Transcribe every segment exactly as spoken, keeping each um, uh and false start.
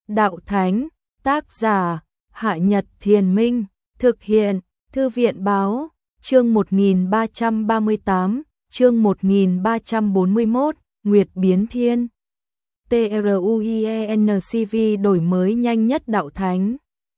Đạo Thánh, tác giả, Hạ Nhật Thiền Minh, thực hiện, Thư viện Báo, chương một nghìn ba trăm ba mươi tám, chương một nghìn ba trăm bốn mươi mốt, Nguyệt Biến Thiên. TRUIENCV đổi mới nhanh nhất Đạo Thánh.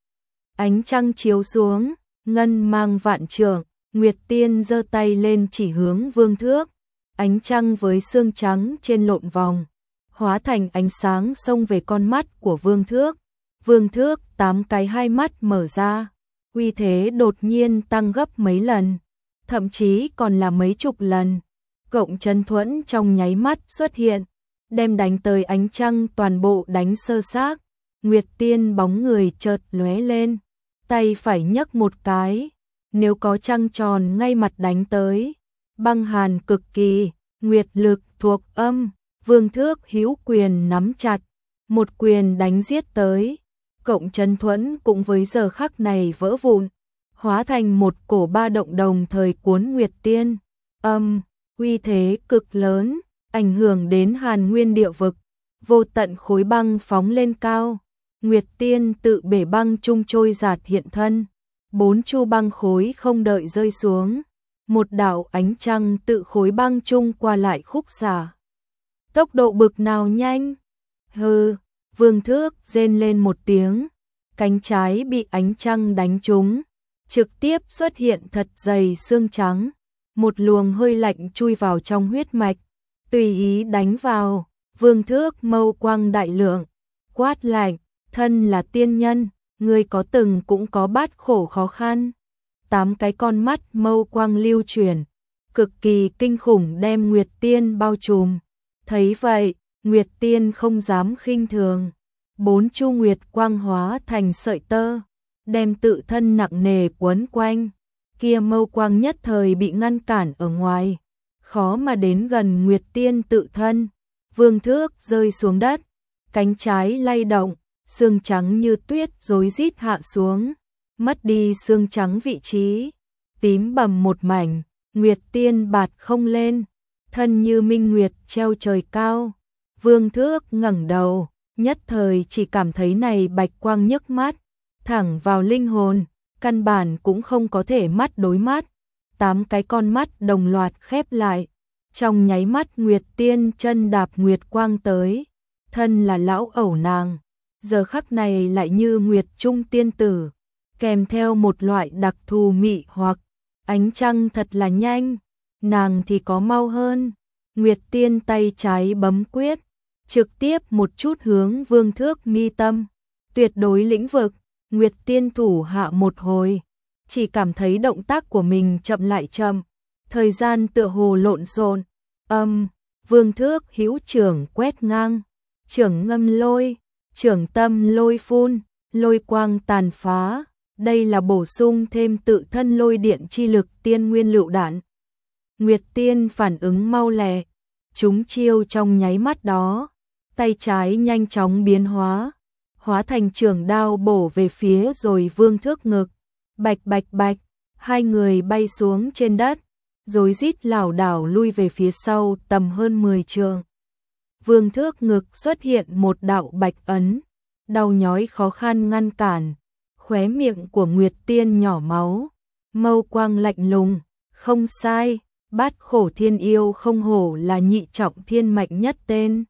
Ánh trăng chiếu xuống, ngân mang vạn trượng, Nguyệt Tiên giơ tay lên chỉ hướng Vương Thước. Ánh trăng với xương trắng trên lộn vòng, hóa thành ánh sáng xông về con mắt của Vương Thước. Vương Thước tám cái hai mắt mở ra, uy thế đột nhiên tăng gấp mấy lần, thậm chí còn là mấy chục lần. Cộng chân thuẫn trong nháy mắt xuất hiện, đem đánh tới ánh trăng toàn bộ đánh sơ xác. Nguyệt Tiên bóng người chợt lóe lên, tay phải nhấc một cái, nếu có trăng tròn ngay mặt đánh tới, băng hàn cực kỳ, nguyệt lực thuộc âm. Vương Thước hữu quyền nắm chặt, một quyền đánh giết tới. Cộng chân thuẫn cũng với giờ khắc này vỡ vụn, hóa thành một cổ ba động đồng thời cuốn Nguyệt Tiên. Âm, uy thế cực lớn, ảnh hưởng đến Hàn Nguyên địa vực, vô tận khối băng phóng lên cao. Nguyệt Tiên tự bể băng trung trôi giạt hiện thân, bốn chu băng khối không đợi rơi xuống, một đạo ánh trăng tự khối băng trung qua lại khúc xả. Tốc độ bực nào nhanh? Hừ, Vương Thước rên lên một tiếng, cánh trái bị ánh trăng đánh trúng, trực tiếp xuất hiện thật dày xương trắng, một luồng hơi lạnh chui vào trong huyết mạch, tùy ý đánh vào. Vương Thước mâu quang đại lượng, quát lạnh, thân là tiên nhân, ngươi có từng cũng có bát khổ khó khăn. Tám cái con mắt mâu quang lưu chuyển, cực kỳ kinh khủng đem Nguyệt Tiên bao trùm. Thấy vậy, Nguyệt Tiên không dám khinh thường, bốn chu nguyệt quang hóa thành sợi tơ, đem tự thân nặng nề quấn quanh. Kia mâu quang nhất thời bị ngăn cản ở ngoài, khó mà đến gần Nguyệt Tiên tự thân. Vương Thước rơi xuống đất, cánh trái lay động, xương trắng như tuyết rối rít hạ xuống, mất đi xương trắng vị trí, tím bầm một mảnh. Nguyệt Tiên bạt không lên, thân như minh nguyệt treo trời cao. Vương Thước ngẩng đầu, nhất thời chỉ cảm thấy này bạch quang nhức mắt, thẳng vào linh hồn, căn bản cũng không có thể mắt đối mắt. Tám cái con mắt đồng loạt khép lại, trong nháy mắt Nguyệt Tiên chân đạp nguyệt quang tới, thân là lão ẩu nàng, giờ khắc này lại như nguyệt trung tiên tử, kèm theo một loại đặc thù mị hoặc. Ánh trăng thật là nhanh, nàng thì có mau hơn. Nguyệt Tiên tay trái bấm quyết, trực tiếp một chút hướng Vương Thước mi tâm, tuyệt đối lĩnh vực. Nguyệt Tiên thủ hạ một hồi, chỉ cảm thấy động tác của mình chậm lại chậm, thời gian tựa hồ lộn xộn. Âm, Vương Thước hữu trưởng quét ngang, trưởng ngâm lôi, trưởng tâm lôi phun, lôi quang tàn phá. Đây là bổ sung thêm tự thân lôi điện chi lực tiên nguyên lựu đạn. Nguyệt Tiên phản ứng mau lẹ, chúng chiêu trong nháy mắt đó, tay trái nhanh chóng biến hóa, hóa thành trường đao bổ về phía rồi Vương Thước ngực. Bạch bạch bạch, hai người bay xuống trên đất, rồi rít lảo đảo lui về phía sau tầm hơn mười trượng. Vương Thước ngực xuất hiện một đạo bạch ấn, đau nhói khó khăn ngăn cản. Khóe miệng của Nguyệt Tiên nhỏ máu, mâu quang lạnh lùng, không sai, bát khổ thiên yêu không hổ là nhị trọng thiên mạnh nhất tên.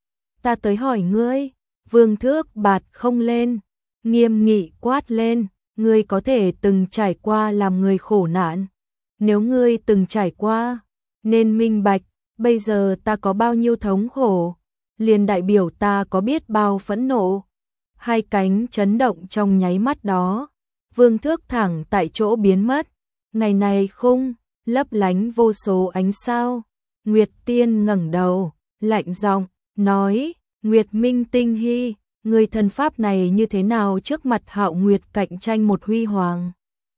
Ta tới hỏi ngươi. Vương Thước bạt không lên, nghiêm nghị quát lên, ngươi có thể từng trải qua làm người khổ nạn. Nếu ngươi từng trải qua, nên minh bạch, bây giờ ta có bao nhiêu thống khổ, liền đại biểu ta có biết bao phẫn nộ. Hai cánh chấn động trong nháy mắt đó, Vương Thước thẳng tại chỗ biến mất. Ngày này khung, lấp lánh vô số ánh sao. Nguyệt Tiên ngẩng đầu, lạnh giọng nói, Nguyệt Minh Tinh Hy, người thần pháp này như thế nào trước mặt Hạo Nguyệt cạnh tranh một huy hoàng.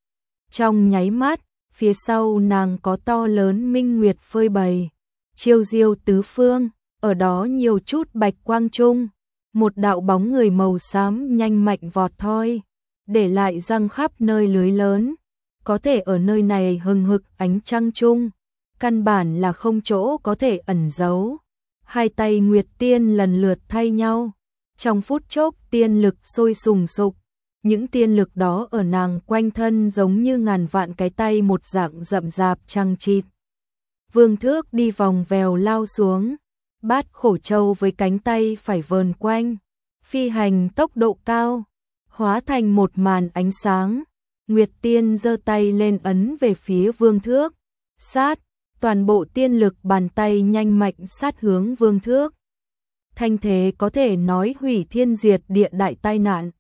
Trong nháy mắt, phía sau nàng có to lớn minh nguyệt phơi bày, chiêu diêu tứ phương, ở đó nhiều chút bạch quang trung. Một đạo bóng người màu xám nhanh mạnh vọt thoi, để lại răng khắp nơi lưới lớn, có thể ở nơi này hừng hực ánh trăng chung, căn bản là không chỗ có thể ẩn giấu. Hai tay Nguyệt Tiên lần lượt thay nhau, Trong phút chốc tiên lực sôi sùng sục, những tiên lực đó ở nàng quanh thân giống như ngàn vạn cái tay một dạng rậm rạp chằng chịt. Vương Thước đi vòng vèo lao xuống, Bát Khổ Châu với cánh tay phải vờn quanh, phi hành tốc độ cao, hóa thành một màn ánh sáng. Nguyệt Tiên giơ tay lên ấn về phía Vương Thước, sát, toàn bộ tiên lực bàn tay nhanh mạnh sát hướng Vương Thước. Thanh thế có thể nói hủy thiên diệt địa đại tai nạn.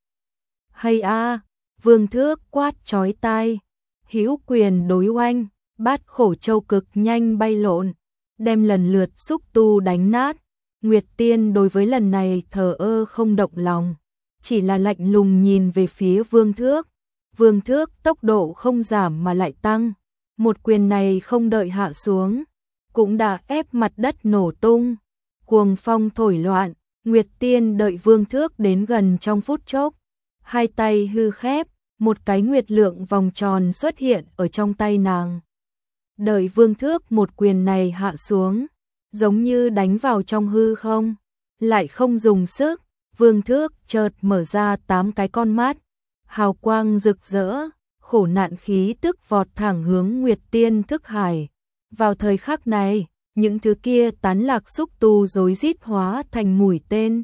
Hay a, Vương Thước quát chói tai, hữu quyền đối oanh, Bát Khổ Châu cực nhanh bay lộn, đem lần lượt xúc tu đánh nát. Nguyệt Tiên đối với lần này thờ ơ không động lòng, chỉ là lạnh lùng nhìn về phía Vương Thước. Vương Thước tốc độ không giảm mà lại tăng, một quyền này không đợi hạ xuống, cũng đã ép mặt đất nổ tung, cuồng phong thổi loạn. Nguyệt Tiên đợi Vương Thước đến gần trong phút chốc, hai tay hư khép, một cái nguyệt lượng vòng tròn xuất hiện ở trong tay nàng. Đợi Vương Thước một quyền này hạ xuống, giống như đánh vào trong hư không, lại không dùng sức, Vương Thước chợt mở ra tám cái con mắt, hào quang rực rỡ, khổ nạn khí tức vọt thẳng hướng Nguyệt Tiên thức hải. Vào thời khắc này, những thứ kia tán lạc xúc tu rối rít hóa thành mũi tên,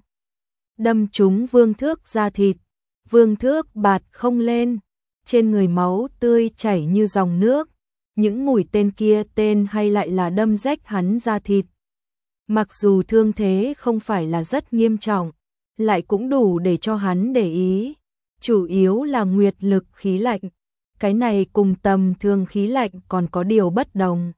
đâm trúng Vương Thước da thịt. Vương Thước bạt không lên, trên người máu tươi chảy như dòng nước. Những mũi tên kia tên hay lại là đâm rách hắn da thịt. Mặc dù thương thế không phải là rất nghiêm trọng, lại cũng đủ để cho hắn để ý. Chủ yếu là nguyệt lực khí lạnh, cái này cùng tầm thường khí lạnh còn có điều bất đồng,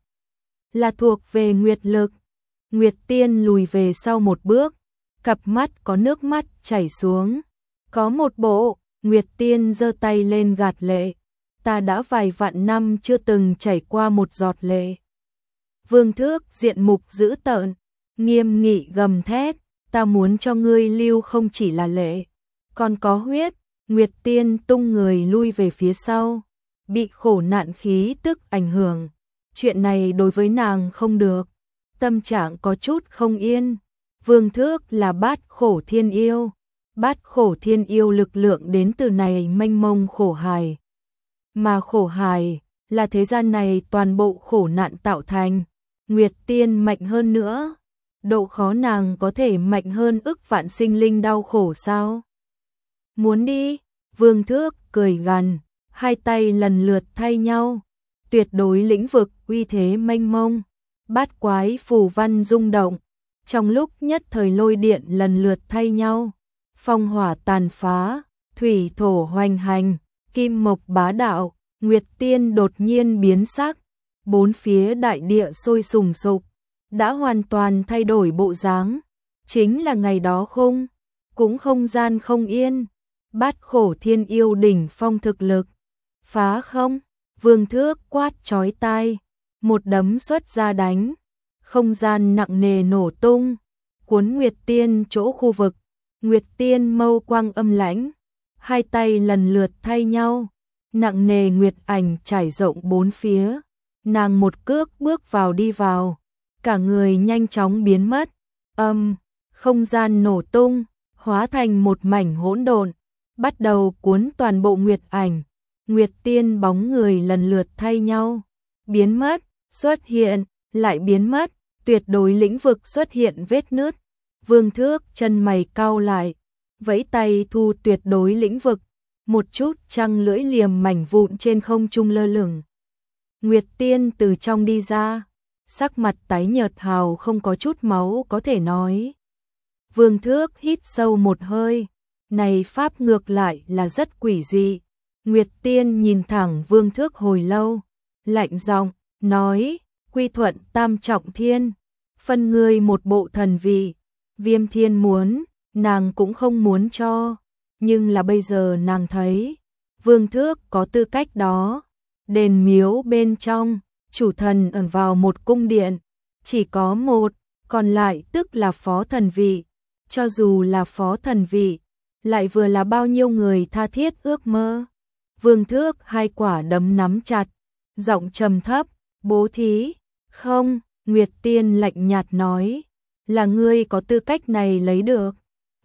là thuộc về nguyệt lực. Nguyệt Tiên lùi về sau một bước, cặp mắt có nước mắt chảy xuống. Có một bộ, Nguyệt Tiên giơ tay lên gạt lệ, ta đã vài vạn năm chưa từng chảy qua một giọt lệ. Vương Thước diện mục dữ tợn, nghiêm nghị gầm thét, ta muốn cho ngươi lưu không chỉ là lệ, còn có huyết. Nguyệt Tiên tung người lui về phía sau, bị khổ nạn khí tức ảnh hưởng, chuyện này đối với nàng không được, tâm trạng có chút không yên. Vương Thước là Bát Khổ Thiên Yêu, Bát Khổ Thiên Yêu lực lượng đến từ này mênh mông khổ hài, mà khổ hài là thế gian này toàn bộ khổ nạn tạo thành. Nguyệt Tiên mạnh hơn nữa, độ khó nàng có thể mạnh hơn ức vạn sinh linh đau khổ sao? Muốn đi? Vương Thước cười gằn, hai tay lần lượt thay nhau, tuyệt đối lĩnh vực uy thế mênh mông, bát quái phù văn rung động, trong lúc nhất thời lôi điện lần lượt thay nhau, phong hỏa tàn phá, thủy thổ hoành hành, kim mộc bá đạo. Nguyệt Tiên đột nhiên biến sắc, bốn phía đại địa sôi sùng sục, đã hoàn toàn thay đổi bộ dáng, chính là ngày đó không, cũng không gian không yên. Bát Khổ Thiên Yêu đỉnh phong thực lực, phá không? Vương Thước quát chói tai, một đấm xuất ra đánh, không gian nặng nề nổ tung, cuốn Nguyệt Tiên chỗ khu vực. Nguyệt Tiên mâu quang âm lãnh, hai tay lần lượt thay nhau, nặng nề nguyệt ảnh trải rộng bốn phía, nàng một cước bước vào đi vào, cả người nhanh chóng biến mất. Âm, không gian nổ tung, hóa thành một mảnh hỗn độn, bắt đầu cuốn toàn bộ nguyệt ảnh. Nguyệt Tiên bóng người lần lượt thay nhau, biến mất, xuất hiện, lại biến mất, tuyệt đối lĩnh vực xuất hiện vết nứt. Vương Thước chân mày cau lại, vẫy tay thu tuyệt đối lĩnh vực, một chút trăng lưỡi liềm mảnh vụn trên không trung lơ lửng. Nguyệt Tiên từ trong đi ra, sắc mặt tái nhợt hào không có chút máu có thể nói. Vương Thước hít sâu một hơi, này pháp ngược lại là rất quỷ dị. Nguyệt Tiên nhìn thẳng Vương Thước hồi lâu, lạnh giọng nói, quy thuận tam trọng thiên, phân ngươi một bộ thần vị. Viêm Thiên muốn, nàng cũng không muốn cho, nhưng là bây giờ nàng thấy, Vương Thước có tư cách đó. Đền miếu bên trong, chủ thần ẩn vào một cung điện, chỉ có một, còn lại tức là phó thần vị. Cho dù là phó thần vị, lại vừa là bao nhiêu người tha thiết ước mơ. Vương Thước hai quả đấm nắm chặt, giọng trầm thấp, bố thí, không, Nguyệt Tiên lạnh nhạt nói, là ngươi có tư cách này lấy được.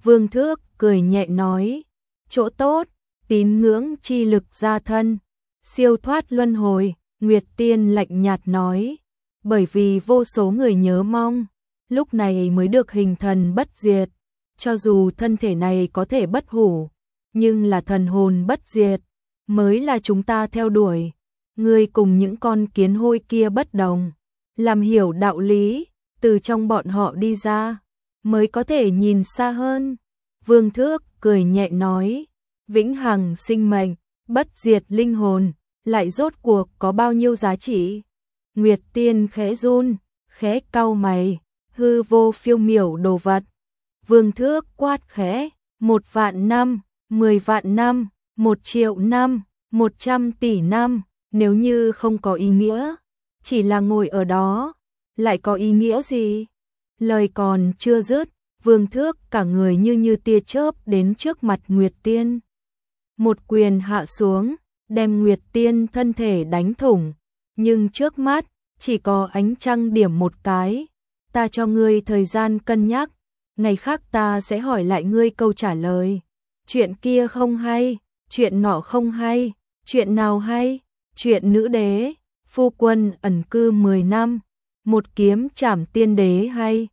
Vương Thước cười nhẹ nói, chỗ tốt, tín ngưỡng chi lực gia thân, siêu thoát luân hồi. Nguyệt Tiên lạnh nhạt nói, bởi vì vô số người nhớ mong, lúc này mới được hình thần bất diệt. Cho dù thân thể này có thể bất hủ, nhưng là thần hồn bất diệt, mới là chúng ta theo đuổi. Ngươi cùng những con kiến hôi kia bất đồng, làm hiểu đạo lý, từ trong bọn họ đi ra, mới có thể nhìn xa hơn. Vương Thước cười nhẹ nói, vĩnh hằng sinh mệnh, bất diệt linh hồn, lại rốt cuộc có bao nhiêu giá trị? Nguyệt Tiên khẽ run, khẽ cau mày, hư vô phiêu miểu đồ vật. Vương Thước quát khẽ, một vạn năm, mười vạn năm, một triệu năm, một trăm tỷ năm, nếu như không có ý nghĩa, chỉ là ngồi ở đó, lại có ý nghĩa gì? Lời còn chưa dứt, Vương Thước cả người như như tia chớp đến trước mặt Nguyệt Tiên. Một quyền hạ xuống, đem Nguyệt Tiên thân thể đánh thủng, nhưng trước mắt, chỉ có ánh trăng điểm một cái. Ta cho ngươi thời gian cân nhắc, ngày khác ta sẽ hỏi lại ngươi câu trả lời. Chuyện kia không hay, chuyện nọ không hay, chuyện nào hay? Chuyện nữ đế, phu quân ẩn cư mười năm, một kiếm trảm tiên đế hay?